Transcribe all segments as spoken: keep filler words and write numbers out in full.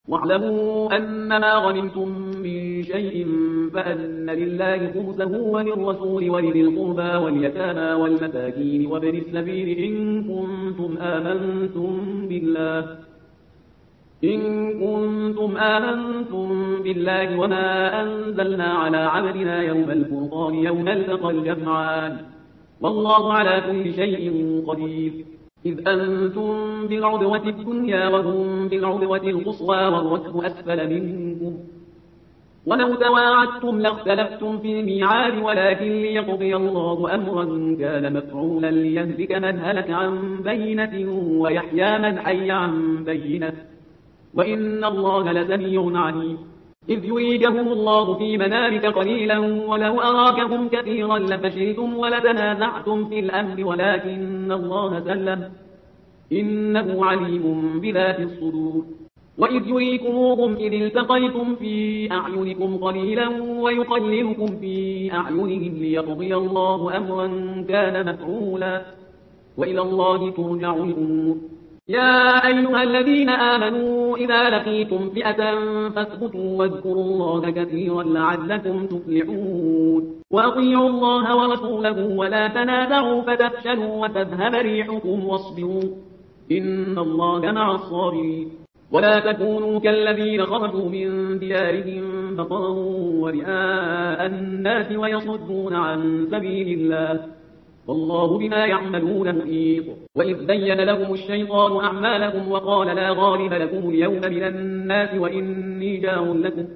واعلموا أنما غنمتم من شيء فأن لله خمسه وللرسول ولذي القربى واليتامى والمساكين وابن السبيل إن كنتم آمنتم بالله إن كنتم آمنتم بالله وما أنزلنا على عبدنا يوم الفرقان يوم التقى الجمعان والله على كل شيء قدير. إذ أنتم بالعدوة الدنيا وهم بالعدوة القصوى والركب أسفل منكم ولو تواعدتم لاختلفتم في الميعاد ولكن ليقضي الله أمرا كان مفعولا ليهلك من هلك عن بينة ويحيى من حي عن بينة وإن الله لسميع عليم. إذ يريكهم الله في منامك قليلا ولو أراكهم كثيرا لفشلتم ولتنازعتم في الأمر ولكن الله سلم إنه عليم بذات الصدور. وإذ يريكموهم إذ التقيتم في أعينكم قليلا ويقللكم في أعينهم ليقضي الله أمرا كان مفعولا وإلى الله ترجع الأمور. يا أيها الذين آمنوا إذا لقيتم فئة فاثبتوا واذكروا الله كثيرا لعلكم تفلحون. وأطيعوا الله ورسوله ولا تنازعوا فتفشلوا وتذهب ريحكم واصبروا إن الله مع الصابرين. ولا تكونوا كالذين خرجوا من ديارهم بطرا ورئاء الناس ويصدون عن سبيل الله والله بما يعملون محيط. وإذ بين لهم الشيطان أعمالكم وقال لا غالب لكم اليوم من الناس وإني جار لكم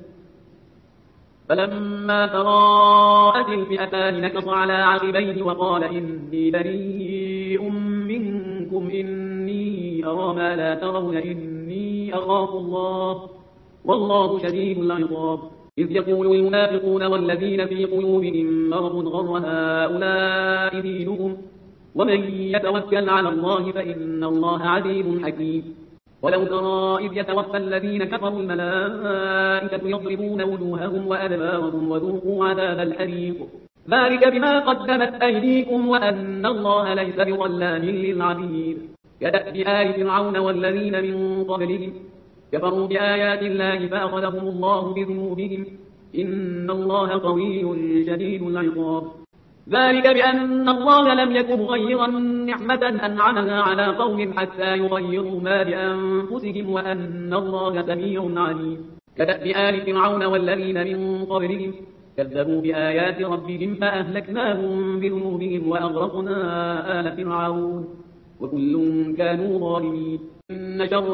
فلما تراءت الفئتان نكص على عقبيه وقال إني بريء منكم إني أرى ما لا ترون إني أخاف الله والله شديد العقاب. إذ يقول المنافقون والذين في قلوبهم مرض غر هؤلاء دينهم ومن يتوكل على الله فإن الله عزيز حكيم. ولو ترى إذ يتوفى الذين كفروا الملائكة يضربون وجوههم وأدبارهم وذوقوا عذاب الحريق ذلك بما قدمت أيديكم وأن الله ليس بظلام للعبيد. كدأب آل فرعون والذين من قبلهم كفروا بآيات الله فأخذهم الله بذنوبهم إن الله قوي شديد العقاب. ذلك بأن الله لم يكن مغيرا نعمة أنعمها على قوم حتى يغيروا ما بأنفسهم وأن الله سميع عليم. كدأب آل فرعون والذين من قبلهم كذبوا بآيات ربهم فأهلكناهم بذنوبهم وأغرقنا آل فرعون وكل كانوا ظالمين. إن شر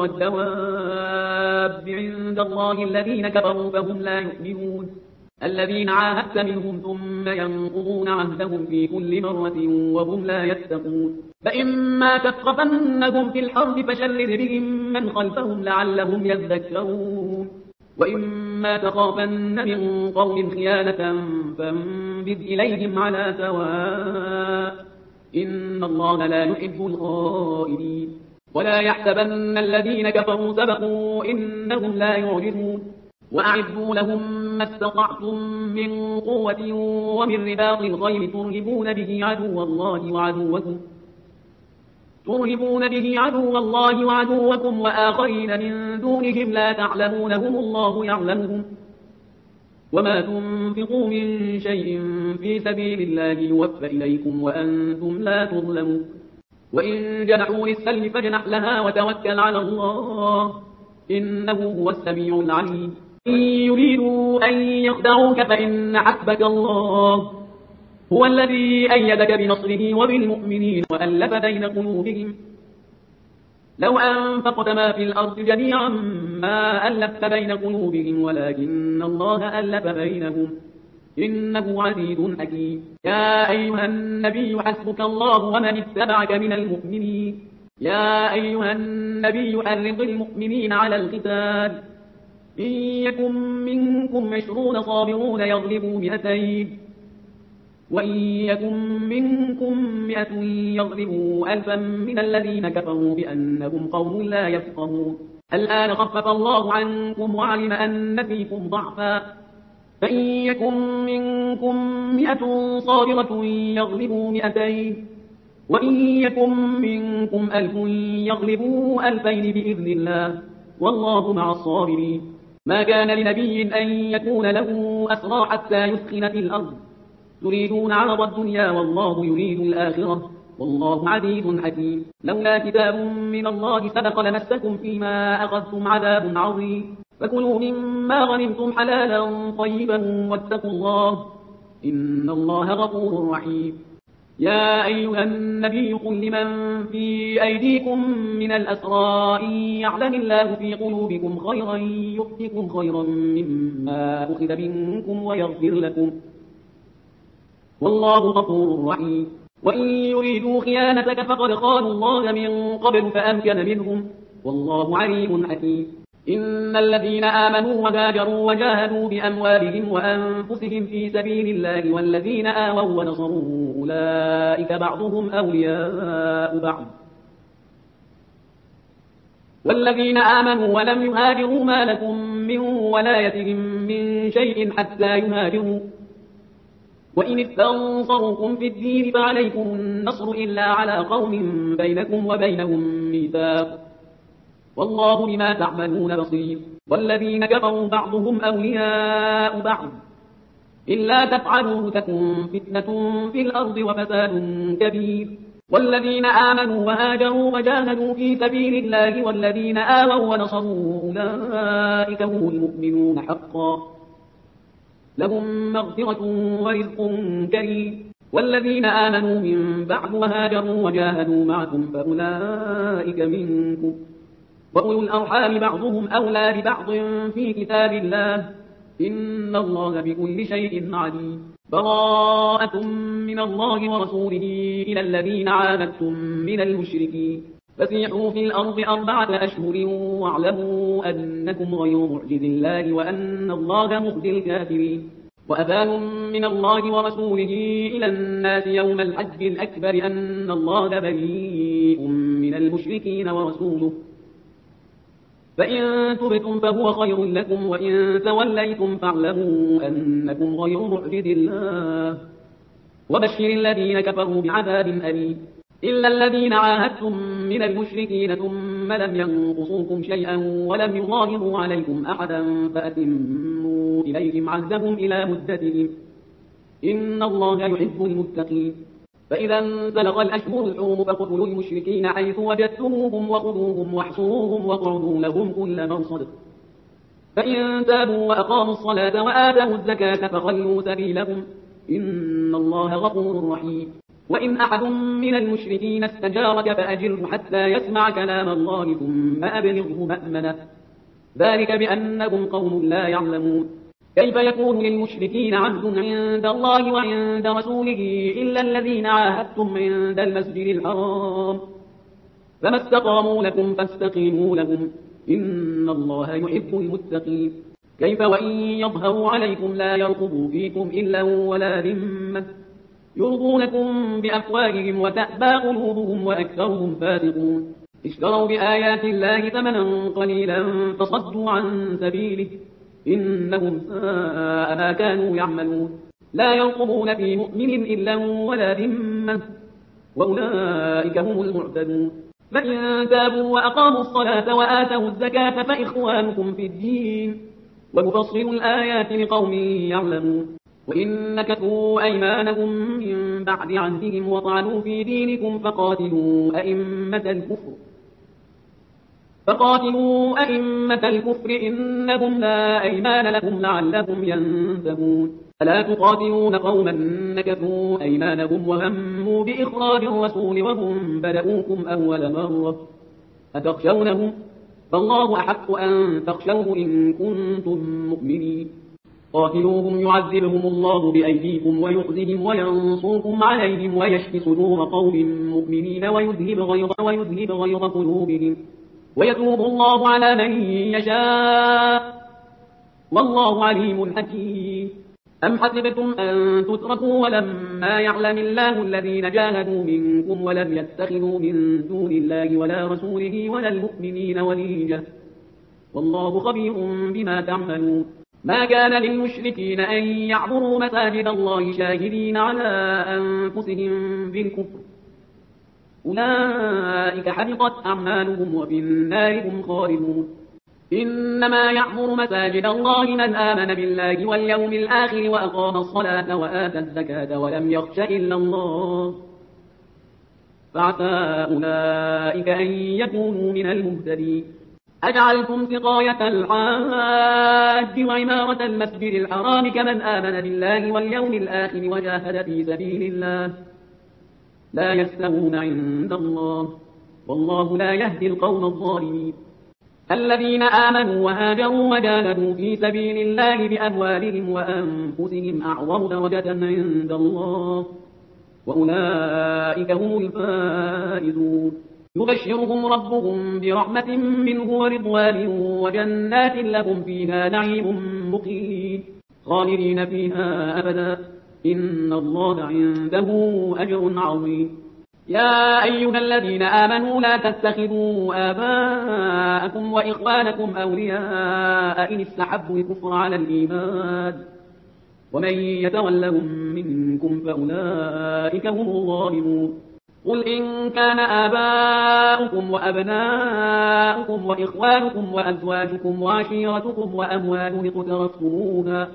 الدواب عند الله الذين كفروا فهم لا يؤمنون الذين عاهدت منهم ثم ينقضون عهدهم في كل مرة وهم لا يتقون. فإما تثقفنهم في الحرب فشرد بهم من خلفهم لعلهم يذكرون وإما تخافن من قوم خيانة فانبذ إليهم على سواء إن الله لا يحب الخائنين. ولا يحسبن الذين كفروا سبقوا إنهم لا يعجزون وأعدوا لهم ما استطعتم من قوة ومن رباط الخيل ترهبون به عدو الله وعدوكم ترهبون به عدو الله وعدوكم وآخرين من دونهم لا تعلمونهم الله يعلمهم وما تنفقوا من شيء في سبيل الله يوفى إليكم وأنتم لا تظلمون. وإن جنحوا للسلم فاجنح لها وتوكل على الله إنه هو السميع العليم. إن يريدوا أن يخدعوك فإن حسبك الله هو الذي أيدك بنصره وبالمؤمنين وألف بين قلوبهم لو أنفقت ما في الأرض جميعا ما ألفت بين قلوبهم ولكن الله ألف بينهم إنه عزيز حكيم. يا أيها النبي حسبك الله ومن اتبعك من المؤمنين يا أيها النبي حرض المؤمنين على القتال إن يكن منكم عشرون صابرون يغلبوا مئتين وإن يكن منكم مئة يغلبوا ألفا من الذين كفروا بأنهم قوم لا يفقهون. الآن خفف الله عنكم وعلم أن فيكم ضعفا فإن يكن منكم مئة صابرة يغلبوا مئتين وإن يكن منكم ألف يغلبوا ألفين بإذن الله والله مع الصابرين. ما كان لنبي أن يكون له أسرى حتى يثخن في الأرض تريدون عرض الدنيا والله يريد الآخرة والله عزيز حكيم. لولا كتاب من الله سبق لمسكم فيما أخذتم عذاب عظيم. فكلوا مما غنمتم حلالا طيبا واتقوا الله إن الله غفور رحيم. يا أيها النبي قل لمن في أيديكم من الأسرى إن يعلم الله في قلوبكم خيرا يؤتكم خيرا مما أخذ منكم ويغفر لكم والله غفور رحيم. وإن يريدوا خيانتك فقد خانوا الله من قبل فأمكن منهم والله عليم حكيم. إن الذين آمنوا وهاجروا وجاهدوا بأموالهم وأنفسهم في سبيل الله والذين آووا ونصروا أولئك بعضهم أولياء بعض والذين آمنوا ولم يهاجروا ما لكم من ولايتهم من شيء حتى يهاجروا وإن استنصروكم في الدين فعليكم النصر إلا على قوم بينكم وبينهم ميثاق والله بما تعملون بصير. والذين كفروا بعضهم أولياء بعض إلا تفعلوا تكن فتنة في الأرض وفساد كبير. والذين آمنوا وهاجروا وجاهدوا في سبيل الله والذين آووا ونصروا أولئك هم المؤمنون حقا لهم مغفرة ورزق كريم. والذين آمنوا من بعد وهاجروا وجاهدوا معكم فأولئك منكم وأولو الأرحام بعضهم أولى ببعض في كتاب الله إن الله بكل شيء عليم. براءة من الله ورسوله إلى الذين عاهدتم من المشركين فسيحوا في الأرض أربعة أشهر واعلموا أنكم غير معجز الله وأن الله مخزي الكافرين. وأذان من الله ورسوله إلى الناس يوم الحج الأكبر أن الله بريء من المشركين ورسوله فإن تبتم فهو خير لكم وإن توليتم فاعلموا أنكم غير معجز الله وبشر الذين كفروا بعذاب أليم. إلا الذين عاهدتم من المشركين ثم لم ينقصوكم شيئا ولم يظاهروا عليكم أحدا فأتموا إليهم عهدهم إلى مدتهم إن الله يحب المتقين. فإذا انسلخ الأشهر الحرم فاقتلوا المشركين حيث وجدتموهم وخذوهم واحصروهم واقعدوا لهم كل مرصد فإن تابوا وأقاموا الصلاة وآتوا الزكاة فخلوا سبيلهم إن الله غفور رحيم. وإن أحد من المشركين استجارك فأجره حتى يسمع كلام الله ثم أبلغه مأمنه ذلك بأنهم قوم لا يعلمون. كيف يكون للمشركين عهد عند الله وعند رسوله إلا الذين عاهدتم عند المسجد الحرام فما استقاموا لكم فاستقيموا لهم إن الله يحب المتقين. كيف وإن يظهروا عليكم لا يرقبوا فيكم إلا ولا ذمة يرضونكم بأفواههم وتأبى قلوبهم وأكثرهم فاسقون. اشتروا بآيات الله ثمنا قليلا فصدوا عن سبيله إنهم ساء ما كانوا يعملون. لا يرقبون في مؤمن إلا ولا ذمة وأولئك هم المعتدون. فإن تابوا وأقاموا الصلاة وآتوا الزكاة فإخوانكم في الدين ونفصل الآيات لقوم يعلمون. وإن نكثوا أيمانهم من بعد عهدهم وطعنوا في دينكم فقاتلوا أئمة الكفر فقاتلوا أئمة الكفر إنهم لا أيمان لهم لعلهم ينتهون. ألا تقاتلون قوما نكثوا أيمانهم وهموا بإخراج الرسول وهم بدؤوكم أول مرة أتخشونهم فالله أحق أن تخشوه إن كنتم مؤمنين. قاتلوهم يعذبهم الله بأيديكم ويخزهم وينصركم عليهم ويشفي صدور قوم مؤمنين ويذهب غيظ ويذهب غيظ قلوبهم ويتوب الله على من يشاء والله عليم حكيم. أم حسبتم أن تتركوا ولما يعلم الله الذين جاهدوا منكم ولم يتخذوا من دون الله ولا رسوله ولا المؤمنين وليجة والله خبير بما تعملون. ما كان للمشركين أن يعبروا مساجد الله شاهدين على أنفسهم بالكفر أولئك حبطت أعمالهم وفي النار هم خالدون. إنما يعمر مساجد الله من آمن بالله واليوم الآخر وأقام الصلاة وآتى الزكاة ولم يخش إلا الله فعسى أولئك أن يكونوا من المهتدين. أجعلتم سقاية الحاج وعمارة المسجد الحرام كمن آمن بالله واليوم الآخر وجاهد في سبيل الله لا يستوون عند الله والله لا يهدي القوم الظالمين. الذين آمنوا وهاجروا وجاهدوا في سبيل الله بأموالهم وأنفسهم أعظم درجة عند الله وأولئك هم الفائزون. يبشرهم ربهم برحمة منه ورضوان وجنات لهم فيها نعيم مقيم خالدين فيها أبدا إن الله عنده أجر عظيم. يا أيها الذين آمنوا لا تتخذوا آباءكم وإخوانكم أولياء إن استحبوا الكفر على الإيمان ومن يتولهم منكم فأولئك هم الظالمون. قل إن كان آباؤكم وأبناؤكم وإخوانكم وأزواجكم وعشيرتكم وأموال اقترفتموها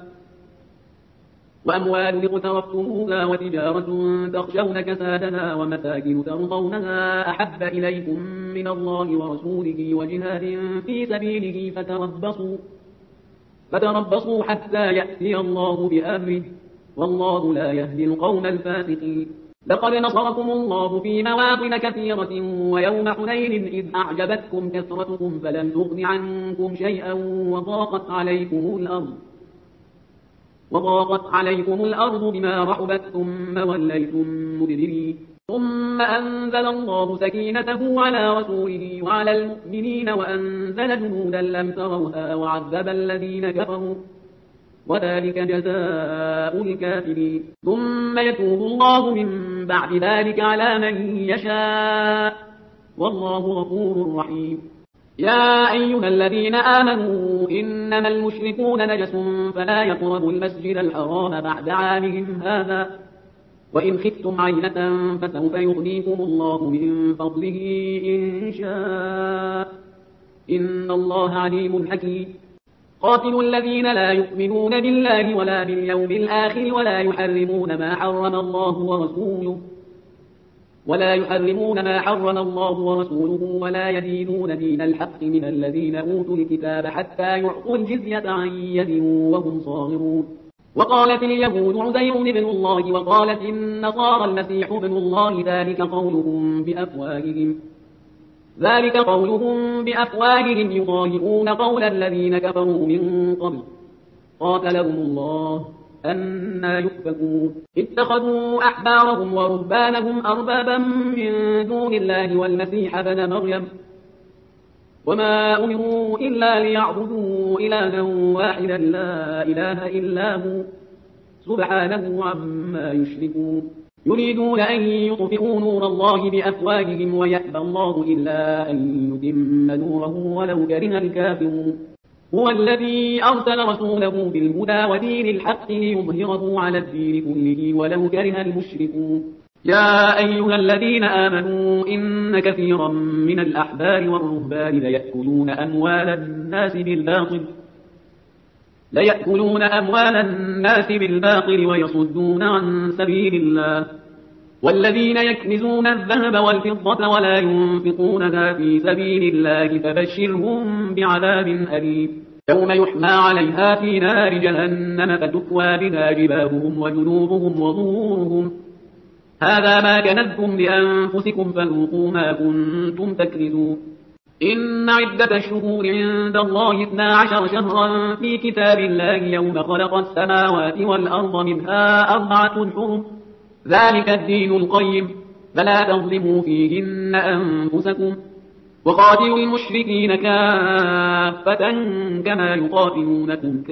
وأموال اقترفتموها وتجارة تخشون كسادها ومساكن ترضونها أحب إليكم من الله ورسوله وجهاد في سبيله فتربصوا فتربصوا حتى يأتي الله بأمره والله لا يهدي القوم الفاسقين. لقد نصركم الله في مواطن كثيرة ويوم حنين إذ أعجبتكم كثرتكم فلم تغن عنكم شيئا وضاقت عليكم الأرض وضاقت عليكم الأرض بما رحبت ثم وليتم مدبرين ثم أنزل الله سكينته على رسوله وعلى المؤمنين وأنزل جنودا لم تروها وعذب الذين كفروا وذلك جزاء الكافرين. ثم يتوب الله من بعد ذلك على من يشاء والله غفور رحيم. يا أيها الذين آمنوا إنما المشركون نجس فلا يقربوا المسجد الحرام بعد عامهم هذا وإن خفتم عيلة فسوف يغنيكم الله من فضله إن شاء إن الله عليم حكيم. قاتلوا الذين لا يؤمنون بالله ولا باليوم الآخر ولا يحرمون ما حرم الله ورسوله ولا يحرمون ما حرم الله ورسوله ولا يدينون دين الحق من الذين أوتوا الكتاب حتى يعطوا الجزية عن يد وهم صاغرون. وقالت اليهود عزير ابن الله وقالت النصارى المسيح ابن الله ذلك قولهم بأفواههم ذلك قولهم بأفواههم يضاهئون قول الذين كفروا من قبل قاتلهم الله أنى يؤفكون. اتخذوا أحبارهم ورهبانهم أربابا من دون الله والمسيح ابن مريم وما أمروا إلا ليعبدوا إلها واحدا لا إله إلا هو سبحانه عما يشركون. يريدون أن يطفئوا نور الله بأفواههم ويأبى الله إلا أن يتم نوره ولو كره الكافرون. هو الذي أرسل رسوله بالهدى ودين الحق ليظهره على الدين كله ولو كره المشركون. يا أيها الذين آمنوا إن كثيرا من الأحبار والرهبان ليأكلون أموال الناس بالباطل ليأكلون أموال الناس بالباطل ويصدون عن سبيل الله والذين يكنزون الذهب والفضة ولا ينفقونها في سبيل الله فبشرهم بعذاب أليم. يوم يحمى عليها في نار جهنم فتكوى بها جباههم وجنوبهم وظهورهم هذا ما كنزتم لأنفسكم فذوقوا ما كنتم تكنزون. إن عدة الشهور عند الله اثنا عشر شهرا في كتاب الله يوم خلق السماوات والأرض منها أربعة حرم ذلك الدين القيم فلا تظلموا فيهن أنفسكم وقاتلوا المشركين كافة كما يقاتلونكم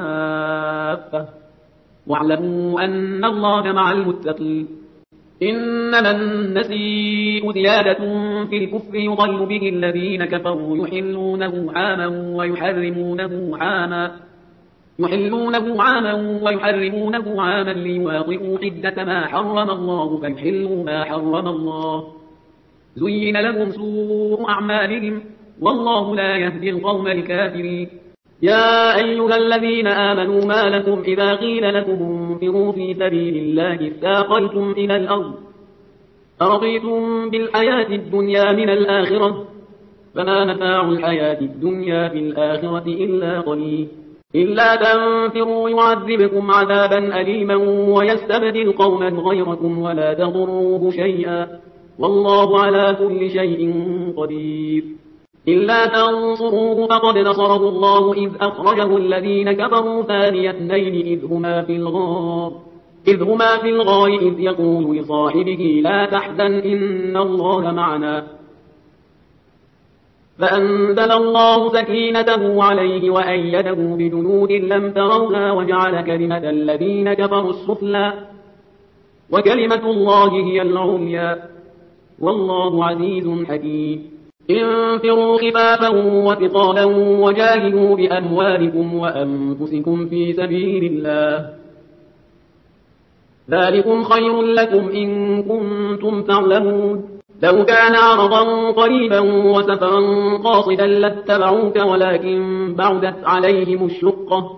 كافة واعلموا أن الله مع المتقين. إنما النسيء زيادة في الكفر يضل به الذين كفروا يحلونه عاما ويحرمونه عاما يحلونه عاما ويحرمونه عاما ليواطئوا عدة ما حرم الله فيحلوا ما حرم الله زين لهم سوء أعمالهم والله لا يهدي القوم الكافرين. يا أيها الذين آمنوا ما لكم إذا قيل لكم انفروا في سبيل الله اثاقلتم إلى الأرض أرضيتم بالحياة الدنيا من الآخرة فما متاع الحياة الدنيا في الآخرة إلا قليل. إلا تنفروا يعذبكم عذابا أليما ويستبدل قوما غيركم ولا تضروه شيئا والله على كل شيء قدير. إلا تنصروه فقد نصره الله إذ أخرجه الذين كفروا ثاني اثنين إذ هما في الغار إذ هما في الغار إذ يقول لصاحبه لا تحزن إن الله معنا فأنزل الله سكينته عليه وأيده بجنود لم تروها وجعل كلمة الذين كفروا السفلى وكلمة الله هي العليا والله عزيز حكيم. انفروا خفافا وثقالا وجاهدوا بأموالكم وأنفسكم في سبيل الله ذلكم خير لكم إن كنتم تعلمون. لو كان عرضا قريبا وسفرا قاصدا لاتبعوك ولكن بعدت عليهم الشقة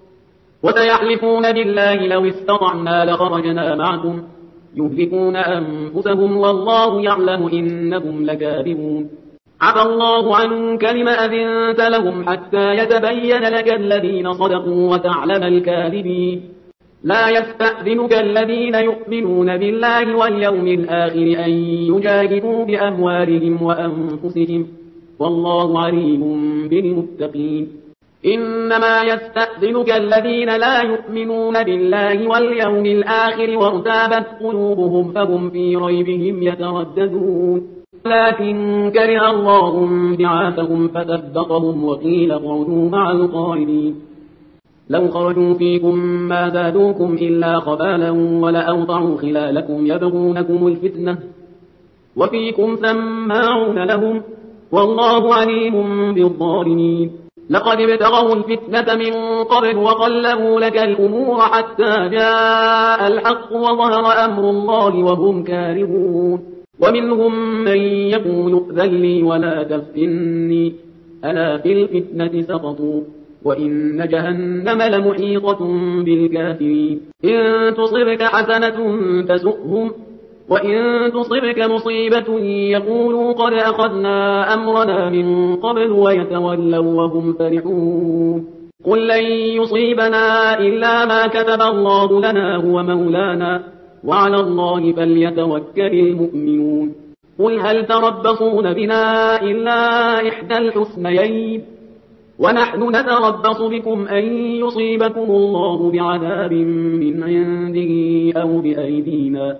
وسيحلفون بالله لو استطعنا لخرجنا معكم يهلكون أنفسهم والله يعلم إنهم لكاذبون. عفى الله عنك لم أذنت لهم حتى يتبين لك الذين صدقوا وتعلم الكاذبين. لا يستأذنك الذين يؤمنون بالله واليوم الآخر أن يجاهدوا بأموالهم وأنفسهم والله عليم بالمتقين. إنما يستأذنك الذين لا يؤمنون بالله واليوم الآخر وارتابت قلوبهم فهم في ريبهم يترددون. لكن كره الله بعاثهم فثبطهم وقيل اقعدوا مع القاعدين. لو خرجوا فيكم ما زادوكم إلا خبالا ولأوضعوا خلالكم يبغونكم الفتنة وفيكم سماعون لهم والله عليم بالظالمين. لقد ابتغوا الفتنة من قبل وقلبوا لك الأمور حتى جاء الحق وظهر أمر الله وهم كارهون. ومنهم من يقول ائذن لي ولا تفتني ألا في الفتنة سقطوا وإن جهنم لمحيطة بالكافرين. إن تصبك حسنة تسؤهم وإن تصبك مصيبة يقولوا قد أخذنا أمرنا من قبل ويتولوا وهم فرحون. قل لن يصيبنا إلا ما كتب الله لنا هو مولانا وعلى الله فليتوكل المؤمنون. قل هل تربصون بنا إلا إحدى الحسنيين ونحن نتربص بكم أن يصيبكم الله بعذاب من عنده أو بأيدينا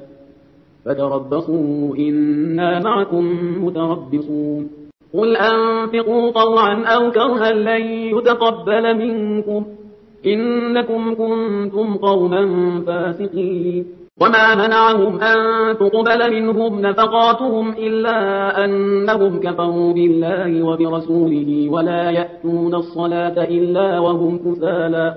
فتربصوا إنا معكم متربصون. قل أنفقوا طوعا أو كرها لن يتقبل منكم إنكم كنتم قوما فاسقين. وما منعهم أن تقبل منهم نفقاتهم إلا أنهم كفروا بالله وبرسوله ولا يأتون الصلاة إلا وهم كسالى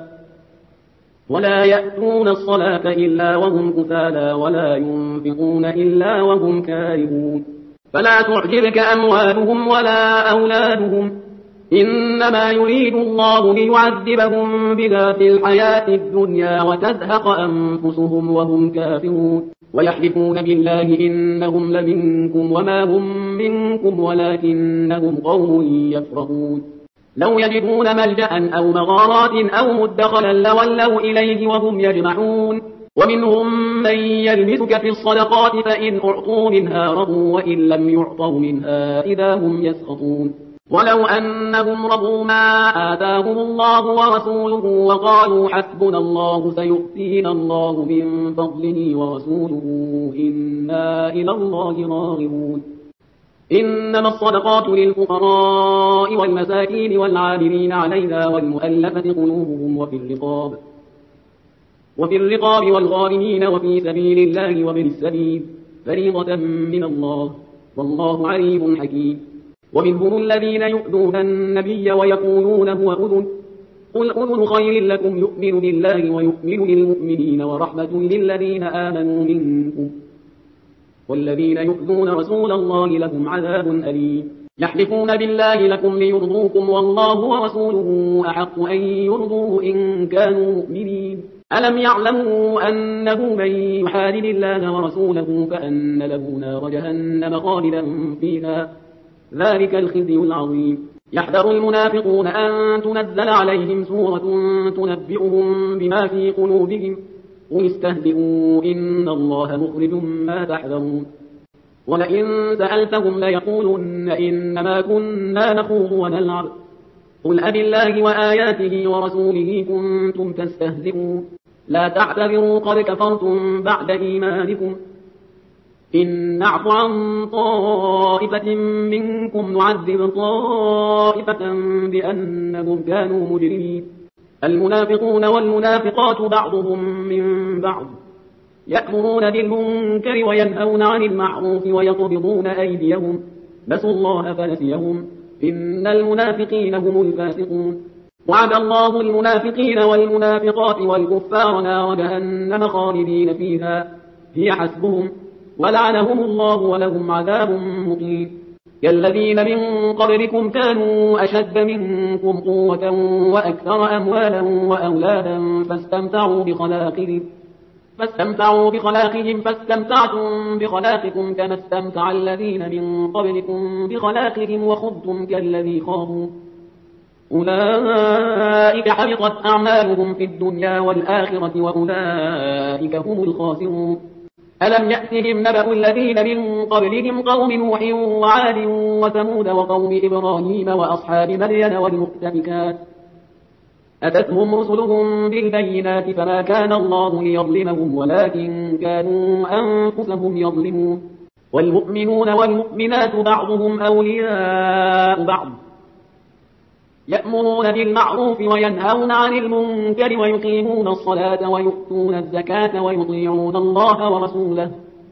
ولا يأتون الصلاة إلا وهم كسالى ولا ينفقون إلا وهم كارهون. فلا تعجبك أموالهم ولا أولادهم إنما يريد الله ليعذبهم بها في الحياة الدنيا وتزهق أنفسهم وهم كافرون. ويحلفون بالله إنهم لمنكم وما هم منكم ولكنهم قوم يفرقون. لو يجدون ملجأ أو مغارات أو مدخلا لولوا إليه وهم يجمعون. ومنهم من يلمسك في الصدقات فإن أعطوا منها رضوا وإن لم يعطوا منها إذا هم يسخطون. ولو أنهم رضوا ما آتاهم الله ورسوله وقالوا حسبنا الله سيؤتينا الله من فضله ورسوله إنا إلى الله راغبون. إنما الصدقات للفقراء والمساكين والعاملين عليها والمؤلفة قلوبهم وفي الرقاب وفي الرقاب والغارمين وفي سبيل الله وابن السبيل فريضة من الله والله عليم حكيم. ومنهم الذين يؤذون النبي ويقولون هو أذن قل أذن خير لكم يؤمن بالله ويؤمن للمؤمنين ورحمة للذين آمنوا منكم والذين يؤذون رسول الله لهم عذاب أليم. يحلفون بالله لكم ليرضوكم والله ورسوله أحق أن يرضوه إن كانوا مؤمنين. ألم يعلموا أنه من يحادد الله ورسوله فأن له نار جهنم خالدا فيها ذلك الخزي العظيم. يحذر المنافقون أن تنزل عليهم سورة تنبئهم بما في قلوبهم قل استهزئوا إن الله مخرج ما تحذرون. ولئن سألتهم ليقولن إنما كنا نخوض ونلعب قل أبالله وآياته ورسوله كنتم تستهزئون لا تعتذروا قد كفرتم بعد إيمانكم إن نعف عن طائفة منكم نعذب طائفة بأنهم كانوا مجرمين. المنافقون والمنافقات بعضهم من بعض يأمرون بالمنكر وينهون عن المعروف ويقبضون أيديهم نسوا الله فنسيهم إن المنافقين هم الفاسقون. وعد الله المنافقين والمنافقات والكفار نار جهنم خالدين فيها هي حسبهم ولعنهم الله ولهم عذاب مقيم. كالذين من قبلكم كانوا أشد منكم قوة وأكثر أموالا وأولادا فاستمتعوا بخلاقهم فاستمتعوا بخلاقهم فاستمتعتم بخلاقكم كما استمتع الذين من قبلكم بخلاقهم وخضتم كالذي خاضوا أولئك حبطت أعمالهم في الدنيا والآخرة وأولئك هم الخاسرون. ألم يأتهم نبأ الذين من قبلهم قوم نوح وعاد وثمود وقوم إبراهيم وأصحاب مدين والمؤتفكات أتتهم رسلهم بالبينات فما كان الله ليظلمهم ولكن كانوا أنفسهم يظلمون. والمؤمنون والمؤمنات بعضهم أولياء بعض يأمرون بالمعروف وينهون عن المنكر ويقيمون الصلاة ويؤتون الزكاة ويطيعون الله ورسوله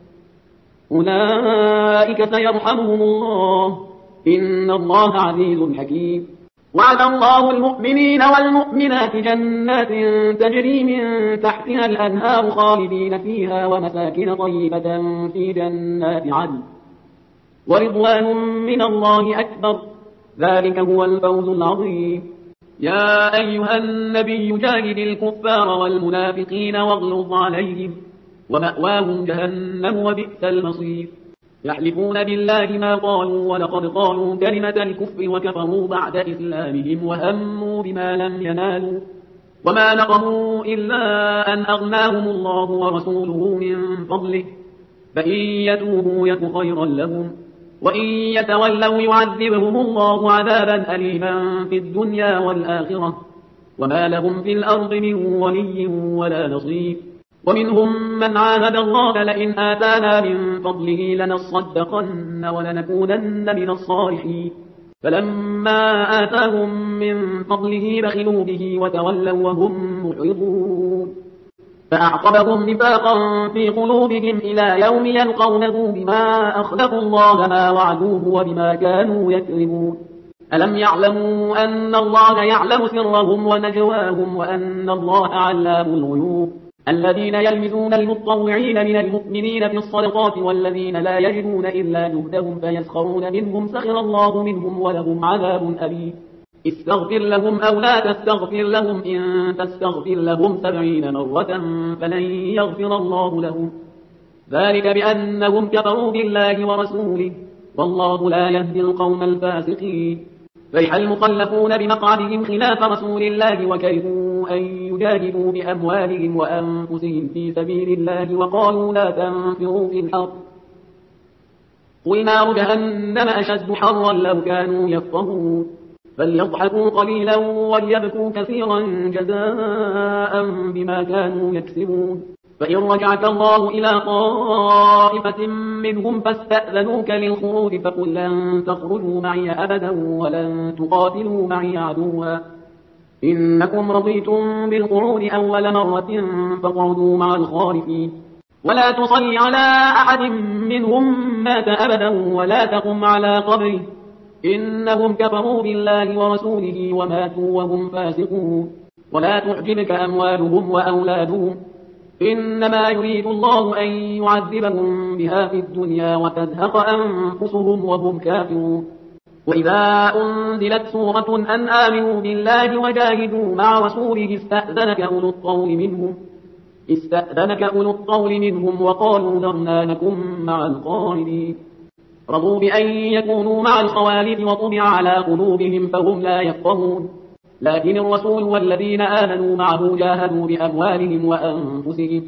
أولئك سيرحمهم الله إن الله عزيز حكيم. وعد الله المؤمنين والمؤمنات جنات تجري من تحتها الأنهار خالدين فيها ومساكن طيبة في جنات عدن ورضوان من الله أكبر ذلك هو الفوز العظيم. يا أيها النبي جاهد الكفار والمنافقين واغلظ عليهم ومأواهم جهنم وبئس المصير. يحلفون بالله ما قالوا ولقد قالوا كلمة الكفر وكفروا بعد إسلامهم وهموا بما لم ينالوا وما نقموا إلا أن أغناهم الله ورسوله من فضله فإن يتوبوا يك خيرا لهم وإن يتولوا يعذبهم الله عذابا أليما في الدنيا والآخرة وما لهم في الأرض من ولي ولا نصير. ومنهم من عاهد الله لئن آتانا من فضله لنصدقن ولنكونن من الصالحين فلما آتاهم من فضله بخلوا به وتولوا وهم معرضون فأعقبهم نفاقا في قلوبهم إلى يوم يلقونه بما أخلفوا الله ما وعدوه وبما كانوا يكذبون. ألم يعلموا أن الله يعلم سرهم ونجواهم وأن الله علام الغيوب. الذين يلمزون المتطوعين من المؤمنين في الصدقات والذين لا يجدون إلا جهدهم فيسخرون منهم سخر الله منهم ولهم عذاب أليم. استغفر لهم أو لا تستغفر لهم إن تستغفر لهم سبعين مرة فلن يغفر الله لهم ذلك بأنهم كفروا بالله ورسوله والله لا يهدي القوم الفاسقين. فرح المخلفون بمقعدهم خلاف رسول الله وكرهوا أن يجاهدوا بأموالهم وأنفسهم في سبيل الله وقالوا لا تنفروا في الحر قل نار جهنم أشد حرا لو كانوا يفقهون فليضحكوا قليلا وليبكوا كثيرا جزاء بما كانوا يكسبون. فإن رجعك الله إلى طائفة منهم فاستأذنوك للخروج فقل لن تخرجوا معي أبدا ولن تقاتلوا معي عدوا إنكم رضيتم بالقعود أول مرة فاقعدوا مع الخالفين ولا تصل على أحد منهم مات أبدا ولا تقم على قبره إنهم كفروا بالله ورسوله وماتوا وهم فاسقون. ولا تعجبك أموالهم وأولادهم إنما يريد الله أن يعذبهم بها في الدنيا وتزهق أنفسهم وهم كافرون وإذا أنزلت سورة أن آمنوا بالله وجاهدوا مع رسوله استأذنك أولو الطول منهم استأذنك أولو الطول منهم وقالوا ذرنا نكن مع القاعدين رضوا بأن يكونوا مع الخوالف وطبع على قلوبهم فهم لا يفقهون لكن الرسول والذين آمنوا معه جاهدوا بأموالهم وأنفسهم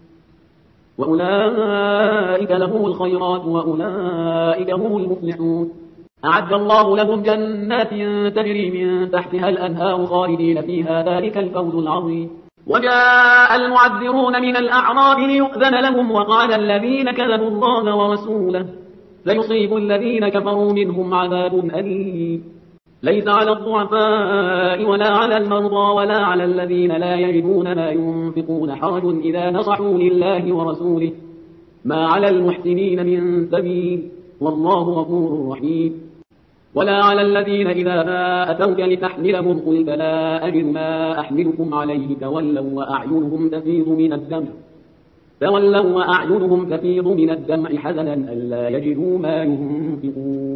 وأولئك لهم الخيرات وأولئك هم المفلحون أعد الله لهم جنات تجري من تحتها الأنهار خالدين فيها ذلك الفوز العظيم وجاء المعذرون من الأعراب ليؤذن لهم وقال الذين كذبوا الله ورسوله ليصيب الذين كفروا منهم عذاب أليم ليس على الضعفاء ولا على المرضى ولا على الذين لا يجدون ما ينفقون حرج إذا نصحوا لله ورسوله ما على المحسنين من سبيل والله غفور رحيم ولا على الذين إذا ما أتوك لتحملهم قلت لا أجد ما أحملكم عليه تولوا وأعينهم تفيض من الدمع تولوا وأعينهم تفيض من الدمع حزنا ألا يجدوا ما ينفقون